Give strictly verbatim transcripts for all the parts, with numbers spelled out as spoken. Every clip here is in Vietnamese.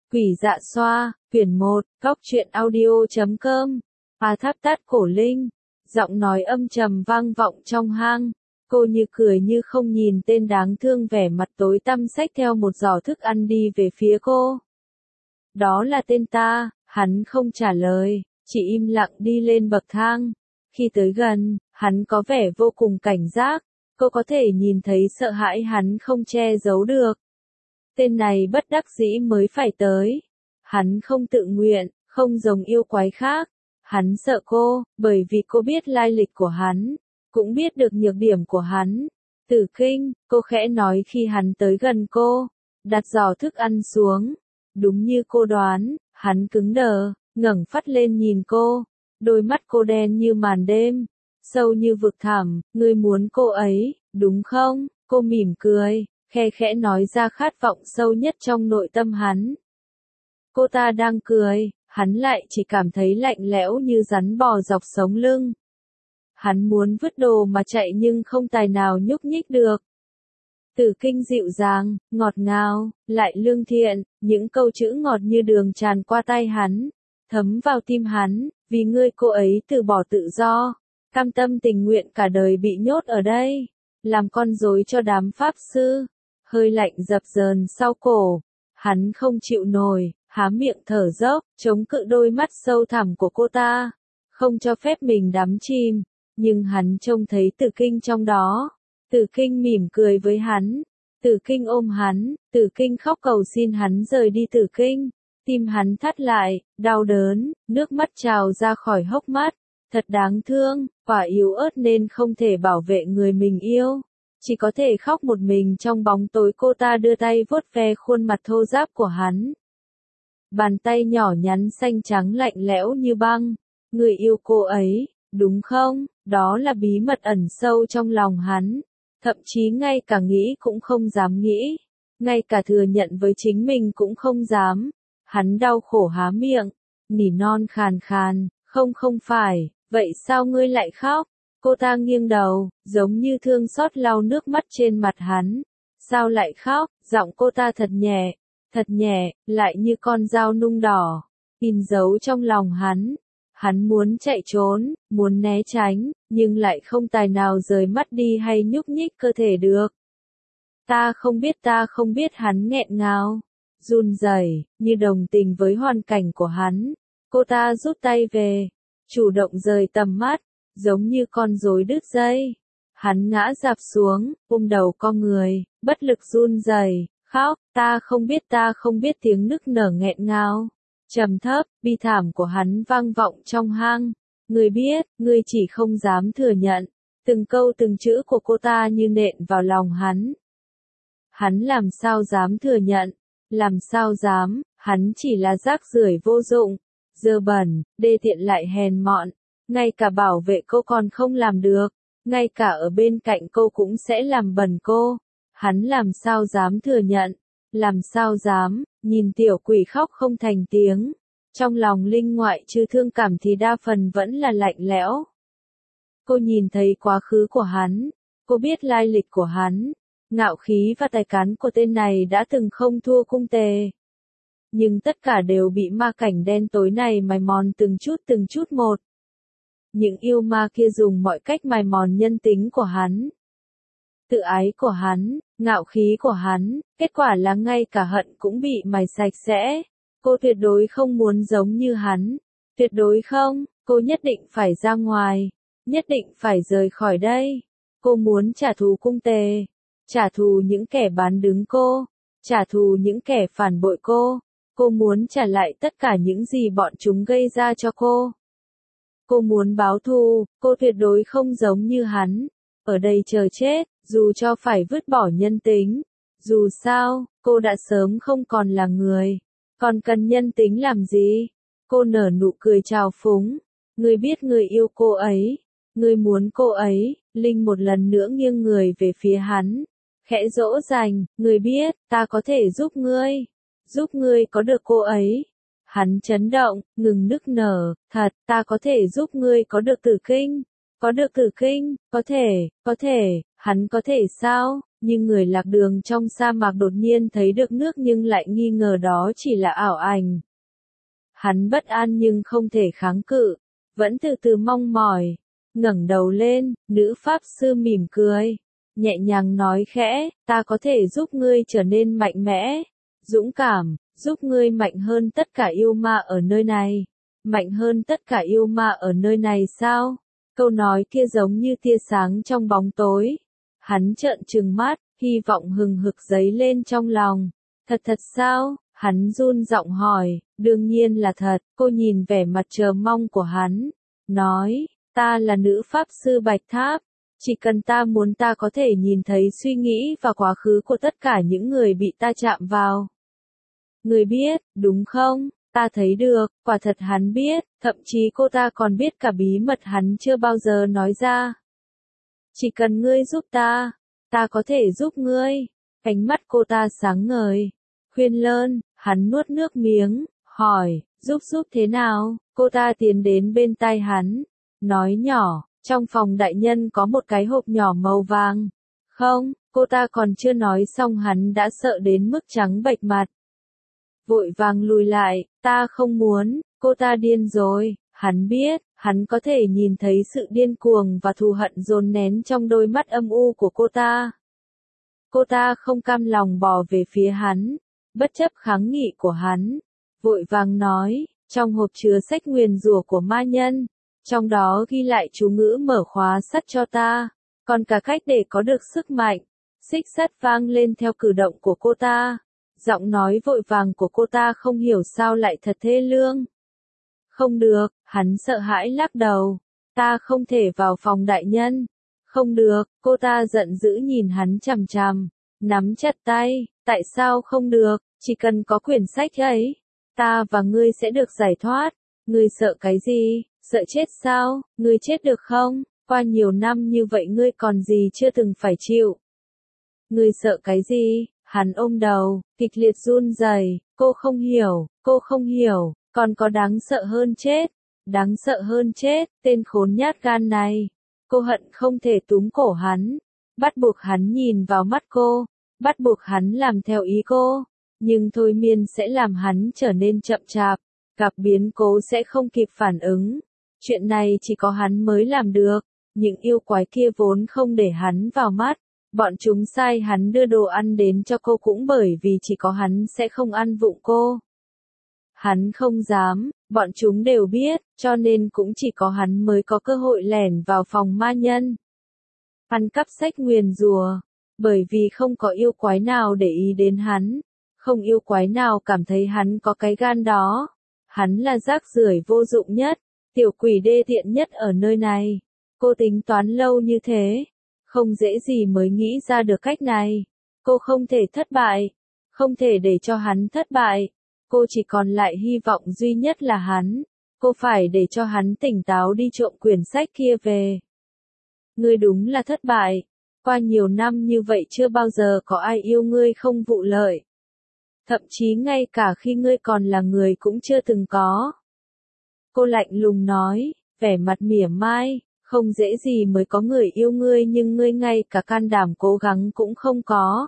Quỷ dạ xoa, quyển một, góc truyện audio chấm com. A Tháp Tát Cổ Linh, giọng nói âm trầm vang vọng trong hang. Cô như cười như không nhìn tên đáng thương vẻ mặt tối tăm xách theo một giỏ thức ăn đi về phía cô. Đó là tên ta, hắn không trả lời, chỉ im lặng đi lên bậc thang. Khi tới gần, hắn có vẻ vô cùng cảnh giác, cô có thể nhìn thấy sợ hãi hắn không che giấu được. Tên này bất đắc dĩ mới phải tới. Hắn không tự nguyện, không giống yêu quái khác. Hắn sợ cô, bởi vì cô biết lai lịch của hắn, cũng biết được nhược điểm của hắn. Tử Kinh, cô khẽ nói khi hắn tới gần cô, đặt giỏ thức ăn xuống. Đúng như cô đoán, hắn cứng đờ, ngẩng phát lên nhìn cô. Đôi mắt cô đen như màn đêm, sâu như vực thẳm. Ngươi muốn cô ấy, đúng không? Cô mỉm cười, khe khẽ nói ra khát vọng sâu nhất trong nội tâm hắn. Cô ta đang cười, hắn lại chỉ cảm thấy lạnh lẽo như rắn bò dọc sống lưng. Hắn muốn vứt đồ mà chạy nhưng không tài nào nhúc nhích được. Tử Kinh dịu dàng, ngọt ngào, lại lương thiện, những câu chữ ngọt như đường tràn qua tay hắn, thấm vào tim hắn. Vì ngươi cô ấy từ bỏ tự do, cam tâm tình nguyện cả đời bị nhốt ở đây, làm con rối cho đám pháp sư. Hơi lạnh dập dờn sau cổ, hắn không chịu nổi, há miệng thở dốc, chống cự đôi mắt sâu thẳm của cô ta, không cho phép mình đắm chìm, nhưng hắn trông thấy Tử Kinh trong đó. Tử Kinh mỉm cười với hắn, Tử Kinh ôm hắn, Tử Kinh khóc cầu xin hắn rời đi. Tử Kinh, tim hắn thắt lại, đau đớn, nước mắt trào ra khỏi hốc mắt, thật đáng thương, quả yếu ớt nên không thể bảo vệ người mình yêu. Chỉ có thể khóc một mình trong bóng tối. Cô ta đưa tay vuốt ve khuôn mặt thô ráp của hắn. Bàn tay nhỏ nhắn xanh trắng lạnh lẽo như băng. Người yêu cô ấy, đúng không? Đó là bí mật ẩn sâu trong lòng hắn. Thậm chí ngay cả nghĩ cũng không dám nghĩ. Ngay cả thừa nhận với chính mình cũng không dám. Hắn đau khổ há miệng, nỉ non khàn khàn, không không phải, vậy sao ngươi lại khóc? Cô ta nghiêng đầu, giống như thương xót lau nước mắt trên mặt hắn. Sao lại khóc? Giọng cô ta thật nhẹ, thật nhẹ, lại như con dao nung đỏ, in dấu trong lòng hắn. Hắn muốn chạy trốn, muốn né tránh, nhưng lại không tài nào rời mắt đi hay nhúc nhích cơ thể được. Ta không biết, ta không biết, hắn nghẹn ngào, run rẩy, như đồng tình với hoàn cảnh của hắn. Cô ta rút tay về, chủ động rời tầm mắt, giống như con rối đứt dây. Hắn ngã rạp xuống, ôm đầu cong người, bất lực run rẩy, khóc. Ta không biết, ta không biết, tiếng nức nở nghẹn ngào, trầm thấp, bi thảm của hắn vang vọng trong hang. Ngươi biết, ngươi chỉ không dám thừa nhận. Từng câu từng chữ của cô ta như nện vào lòng hắn. Hắn làm sao dám thừa nhận, làm sao dám, hắn chỉ là rác rưởi vô dụng, dơ bẩn, đê tiện lại hèn mọn. Ngay cả bảo vệ cô còn không làm được, ngay cả ở bên cạnh cô cũng sẽ làm bẩn cô. Hắn làm sao dám thừa nhận, làm sao dám, nhìn tiểu quỷ khóc không thành tiếng. Trong lòng Linh ngoại trừ thương cảm thì đa phần vẫn là lạnh lẽo. Cô nhìn thấy quá khứ của hắn, cô biết lai lịch của hắn, ngạo khí và tài cán của tên này đã từng không thua cung tề. Nhưng tất cả đều bị ma cảnh đen tối này mài mòn từng chút từng chút một. Những yêu ma kia dùng mọi cách mài mòn nhân tính của hắn, tự ái của hắn, ngạo khí của hắn, kết quả là ngay cả hận cũng bị mài sạch sẽ. Cô tuyệt đối không muốn giống như hắn, tuyệt đối không, cô nhất định phải ra ngoài, nhất định phải rời khỏi đây. Cô muốn trả thù cung tề, trả thù những kẻ bán đứng cô, trả thù những kẻ phản bội cô. Cô muốn trả lại tất cả những gì bọn chúng gây ra cho cô. Cô muốn báo thù, cô tuyệt đối không giống như hắn, ở đây chờ chết, dù cho phải vứt bỏ nhân tính. Dù sao, cô đã sớm không còn là người, còn cần nhân tính làm gì? Cô nở nụ cười trào phúng. Ngươi biết ngươi yêu cô ấy, ngươi muốn cô ấy. Linh một lần nữa nghiêng người về phía hắn, khẽ dỗ dành, ngươi biết, ta có thể giúp ngươi, giúp ngươi có được cô ấy. Hắn chấn động, ngừng nức nở, thật, ta có thể giúp ngươi có được Tử Kinh, có được Tử Kinh, có thể, có thể, hắn có thể sao? Nhưng người lạc đường trong sa mạc đột nhiên thấy được nước nhưng lại nghi ngờ đó chỉ là ảo ảnh. Hắn bất an nhưng không thể kháng cự, vẫn từ từ mong mỏi, ngẩng đầu lên, nữ pháp sư mỉm cười, nhẹ nhàng nói khẽ, ta có thể giúp ngươi trở nên mạnh mẽ, dũng cảm, giúp ngươi mạnh hơn tất cả yêu ma ở nơi này. Mạnh hơn tất cả yêu ma ở nơi này sao? Câu nói kia giống như tia sáng trong bóng tối. Hắn trợn trừng mắt, hy vọng hừng hực dấy lên trong lòng. Thật thật sao? Hắn run giọng hỏi, đương nhiên là thật. Cô nhìn vẻ mặt chờ mong của hắn, nói, ta là nữ pháp sư Bạch Tháp. Chỉ cần ta muốn ta có thể nhìn thấy suy nghĩ và quá khứ của tất cả những người bị ta chạm vào. Người biết, đúng không? Ta thấy được, quả thật hắn biết, thậm chí cô ta còn biết cả bí mật hắn chưa bao giờ nói ra. Chỉ cần ngươi giúp ta, ta có thể giúp ngươi. Ánh mắt cô ta sáng ngời, khuyên lơn, hắn nuốt nước miếng, hỏi, giúp giúp thế nào? Cô ta tiến đến bên tai hắn, nói nhỏ, trong phòng đại nhân có một cái hộp nhỏ màu vàng. Không, cô ta còn chưa nói xong hắn đã sợ đến mức trắng bệch mặt. Vội vàng lùi lại, ta không muốn, cô ta điên rồi, hắn biết, hắn có thể nhìn thấy sự điên cuồng và thù hận dồn nén trong đôi mắt âm u của cô ta. Cô ta không cam lòng bò về phía hắn, bất chấp kháng nghị của hắn, vội vàng nói, trong hộp chứa sách nguyền rủa của ma nhân, trong đó ghi lại chú ngữ mở khóa sắt cho ta, còn cả cách để có được sức mạnh. Xích sắt vang lên theo cử động của cô ta. Giọng nói vội vàng của cô ta không hiểu sao lại thật thê lương. Không được, hắn sợ hãi lắc đầu. Ta không thể vào phòng đại nhân. Không được, cô ta giận dữ nhìn hắn chằm chằm, nắm chặt tay. Tại sao không được, chỉ cần có quyển sách ấy, ta và ngươi sẽ được giải thoát. Ngươi sợ cái gì, sợ chết sao, ngươi chết được không? Qua nhiều năm như vậy ngươi còn gì chưa từng phải chịu. Ngươi sợ cái gì? Hắn ôm đầu, kịch liệt run rẩy, cô không hiểu, cô không hiểu, còn có đáng sợ hơn chết, đáng sợ hơn chết, tên khốn nhát gan này. Cô hận không thể túm cổ hắn, bắt buộc hắn nhìn vào mắt cô, bắt buộc hắn làm theo ý cô, nhưng thôi miên sẽ làm hắn trở nên chậm chạp, gặp biến cố sẽ không kịp phản ứng. Chuyện này chỉ có hắn mới làm được, những yêu quái kia vốn không để hắn vào mắt. Bọn chúng sai hắn đưa đồ ăn đến cho cô cũng bởi vì chỉ có hắn sẽ không ăn vụng cô. Hắn không dám, bọn chúng đều biết, cho nên cũng chỉ có hắn mới có cơ hội lẻn vào phòng ma nhân. Ăn cắp sách nguyền rủa, bởi vì không có yêu quái nào để ý đến hắn, không yêu quái nào cảm thấy hắn có cái gan đó. Hắn là rác rưởi vô dụng nhất, tiểu quỷ đê tiện nhất ở nơi này. Cô tính toán lâu như thế. Không dễ gì mới nghĩ ra được cách này. Cô không thể thất bại. Không thể để cho hắn thất bại. Cô chỉ còn lại hy vọng duy nhất là hắn. Cô phải để cho hắn tỉnh táo đi trộm quyển sách kia về. Ngươi đúng là thất bại. Qua nhiều năm như vậy chưa bao giờ có ai yêu ngươi không vụ lợi. Thậm chí ngay cả khi ngươi còn là người cũng chưa từng có. Cô lạnh lùng nói, vẻ mặt mỉa mai. Không dễ gì mới có người yêu ngươi nhưng ngươi ngay cả can đảm cố gắng cũng không có.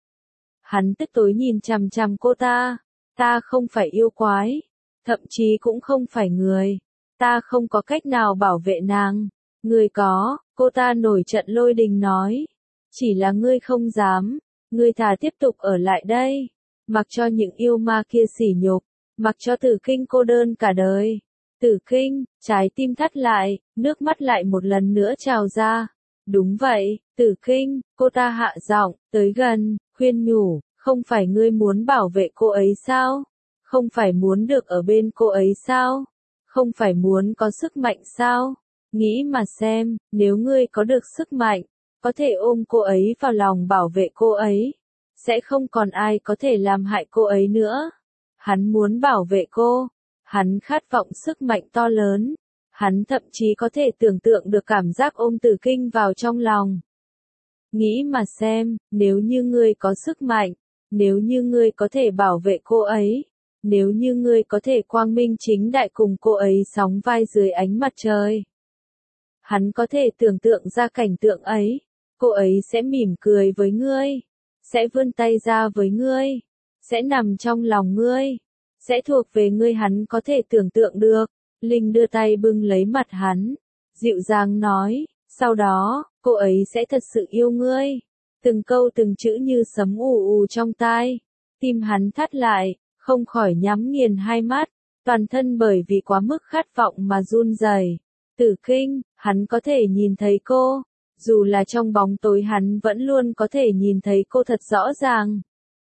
Hắn tức tối nhìn chằm chằm cô ta. Ta không phải yêu quái. Thậm chí cũng không phải người. Ta không có cách nào bảo vệ nàng. Ngươi có, cô ta nổi trận lôi đình nói. Chỉ là ngươi không dám. Ngươi thà tiếp tục ở lại đây. Mặc cho những yêu ma kia sỉ nhục. Mặc cho Tử Kinh cô đơn cả đời. Tử Kinh, trái tim thắt lại, nước mắt lại một lần nữa trào ra. Đúng vậy, Tử Kinh, cô ta hạ giọng, tới gần, khuyên nhủ, không phải ngươi muốn bảo vệ cô ấy sao? Không phải muốn được ở bên cô ấy sao? Không phải muốn có sức mạnh sao? Nghĩ mà xem, nếu ngươi có được sức mạnh, có thể ôm cô ấy vào lòng bảo vệ cô ấy, sẽ không còn ai có thể làm hại cô ấy nữa. Hắn muốn bảo vệ cô. Hắn khát vọng sức mạnh to lớn. Hắn thậm chí có thể tưởng tượng được cảm giác ôm Tử Kinh vào trong lòng. Nghĩ mà xem, nếu như ngươi có sức mạnh, nếu như ngươi có thể bảo vệ cô ấy, nếu như ngươi có thể quang minh chính đại cùng cô ấy sóng vai dưới ánh mặt trời. Hắn có thể tưởng tượng ra cảnh tượng ấy. cô ấy sẽ mỉm cười với ngươi, sẽ vươn tay ra với ngươi, sẽ nằm trong lòng ngươi, sẽ thuộc về ngươi hắn có thể tưởng tượng được. Linh đưa tay bưng lấy mặt hắn, dịu dàng nói, sau đó, cô ấy sẽ thật sự yêu ngươi. Từng câu từng chữ như sấm ù ù trong tai, tim hắn thắt lại, không khỏi nhắm nghiền hai mắt, toàn thân bởi vì quá mức khát vọng mà run rẩy. Tử Kinh, hắn có thể nhìn thấy cô, dù là trong bóng tối hắn vẫn luôn có thể nhìn thấy cô thật rõ ràng.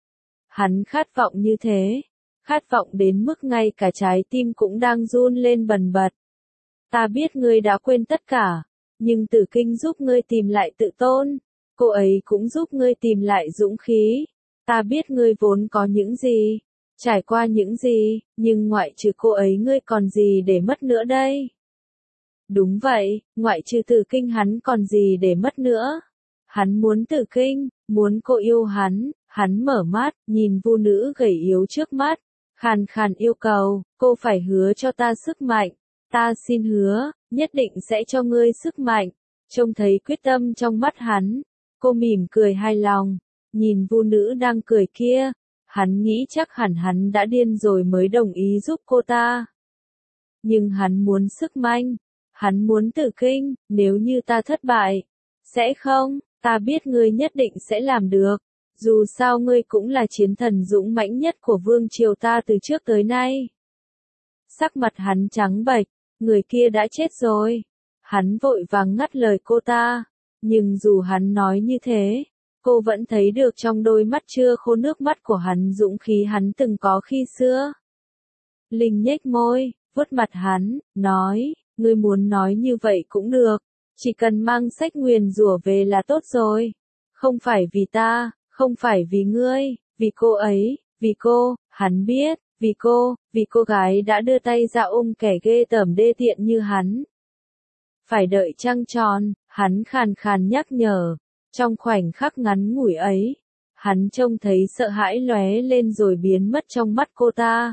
Hắn khát vọng như thế, khát vọng đến mức ngay cả trái tim cũng đang run lên bần bật. Ta biết ngươi đã quên tất cả, nhưng Tử Kinh giúp ngươi tìm lại tự tôn, cô ấy cũng giúp ngươi tìm lại dũng khí. Ta biết ngươi vốn có những gì, trải qua những gì, nhưng ngoại trừ cô ấy ngươi còn gì để mất nữa đây? Đúng vậy, ngoại trừ Tử Kinh hắn còn gì để mất nữa? Hắn muốn Tử Kinh, muốn cô yêu hắn, hắn mở mắt, nhìn vu nữ gầy yếu trước mắt, khàn khàn yêu cầu, cô phải hứa cho ta sức mạnh, ta xin hứa, nhất định sẽ cho ngươi sức mạnh. Trông thấy quyết tâm trong mắt hắn, cô mỉm cười hài lòng, nhìn vu nữ đang cười kia, hắn nghĩ chắc hẳn hắn đã điên rồi mới đồng ý giúp cô ta. Nhưng hắn muốn sức mạnh, hắn muốn Tử Kinh, nếu như ta thất bại, sẽ không, ta biết ngươi nhất định sẽ làm được, dù sao ngươi cũng là chiến thần dũng mãnh nhất của vương triều ta từ trước tới nay. Sắc mặt hắn trắng bệch, người kia đã chết rồi. Hắn vội vàng ngắt lời cô ta, nhưng dù hắn nói như thế, cô vẫn thấy được trong đôi mắt chưa khô nước mắt của hắn dũng khí hắn từng có khi xưa. Linh nhếch môi, vuốt mặt hắn, nói, ngươi muốn nói như vậy cũng được, chỉ cần mang sách nguyền rủa về là tốt rồi. Không phải vì ta, không phải vì ngươi, vì cô ấy, vì cô, hắn biết, vì cô, vì cô gái đã đưa tay ra ôm kẻ ghê tởm đê tiện như hắn. Phải đợi trăng tròn, hắn khàn khàn nhắc nhở, trong khoảnh khắc ngắn ngủi ấy, hắn trông thấy sợ hãi lóe lên rồi biến mất trong mắt cô ta.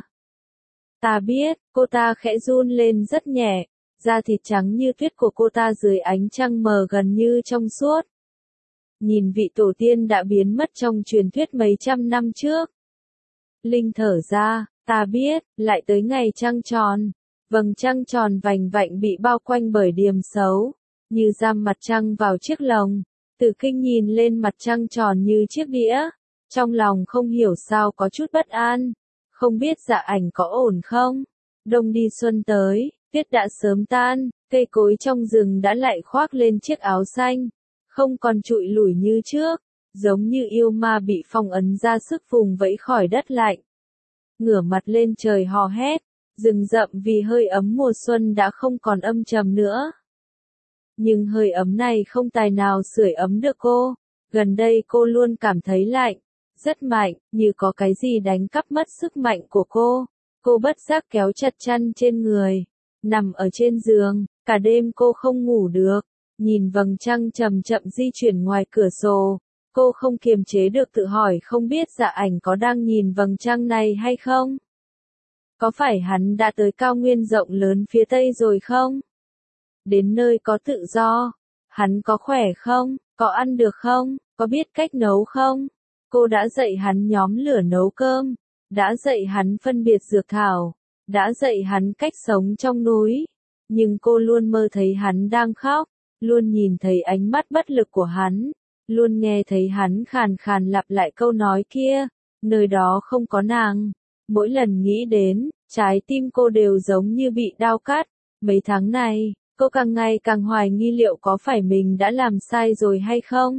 Ta biết, cô ta khẽ run lên rất nhẹ, da thịt trắng như tuyết của cô ta dưới ánh trăng mờ gần như trong suốt. Nhìn vị tổ tiên đã biến mất trong truyền thuyết mấy trăm năm trước. Linh thở ra, ta biết, lại tới ngày trăng tròn, vầng trăng tròn vành vạnh bị bao quanh bởi điềm xấu, như giam mặt trăng vào chiếc lồng. Tử Kinh nhìn lên mặt trăng tròn như chiếc đĩa, trong lòng không hiểu sao có chút bất an, không biết Dạ Ảnh có ổn không. Đông đi xuân tới, tuyết đã sớm tan, cây cối trong rừng đã lại khoác lên chiếc áo xanh, không còn trụi lủi như trước, giống như yêu ma bị phong ấn ra sức vùng vẫy khỏi đất lạnh. Ngửa mặt lên trời hò hét, rừng rậm vì hơi ấm mùa xuân đã không còn âm trầm nữa. Nhưng hơi ấm này không tài nào sưởi ấm được cô, gần đây cô luôn cảm thấy lạnh, rất mạnh, như có cái gì đánh cắp mất sức mạnh của cô. Cô bất giác kéo chặt chăn trên người, nằm ở trên giường, cả đêm cô không ngủ được, nhìn vầng trăng chậm chậm di chuyển ngoài cửa sổ, cô không kiềm chế được tự hỏi không biết Dạ Ảnh có đang nhìn vầng trăng này hay không? Có phải hắn đã tới cao nguyên rộng lớn phía tây rồi không? Đến nơi có tự do, hắn có khỏe không, có ăn được không, có biết cách nấu không? Cô đã dạy hắn nhóm lửa nấu cơm, đã dạy hắn phân biệt dược thảo, đã dạy hắn cách sống trong núi, nhưng cô luôn mơ thấy hắn đang khóc, luôn nhìn thấy ánh mắt bất lực của hắn, luôn nghe thấy hắn khàn khàn lặp lại câu nói kia, nơi đó không có nàng. Mỗi lần nghĩ đến, trái tim cô đều giống như bị đau cắt. Mấy tháng này, cô càng ngày càng hoài nghi liệu có phải mình đã làm sai rồi hay không?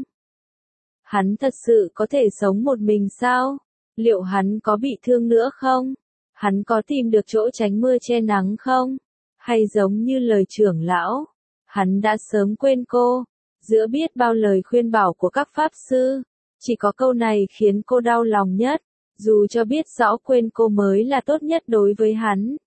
Hắn thật sự có thể sống một mình sao? Liệu hắn có bị thương nữa không? Hắn có tìm được chỗ tránh mưa che nắng không? Hay giống như lời trưởng lão, hắn đã sớm quên cô? Giữa biết bao lời khuyên bảo của các pháp sư, chỉ có câu này khiến cô đau lòng nhất, dù cho biết rõ quên cô mới là tốt nhất đối với hắn.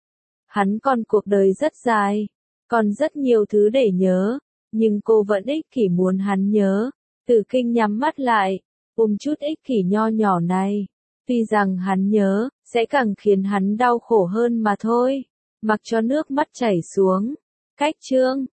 Hắn còn cuộc đời rất dài, còn rất nhiều thứ để nhớ, nhưng cô vẫn ích kỷ muốn hắn nhớ. Tử Kinh nhắm mắt lại, ôm chút ích kỷ nho nhỏ này, tuy rằng hắn nhớ, sẽ càng khiến hắn đau khổ hơn mà thôi, mặc cho nước mắt chảy xuống. Cách chương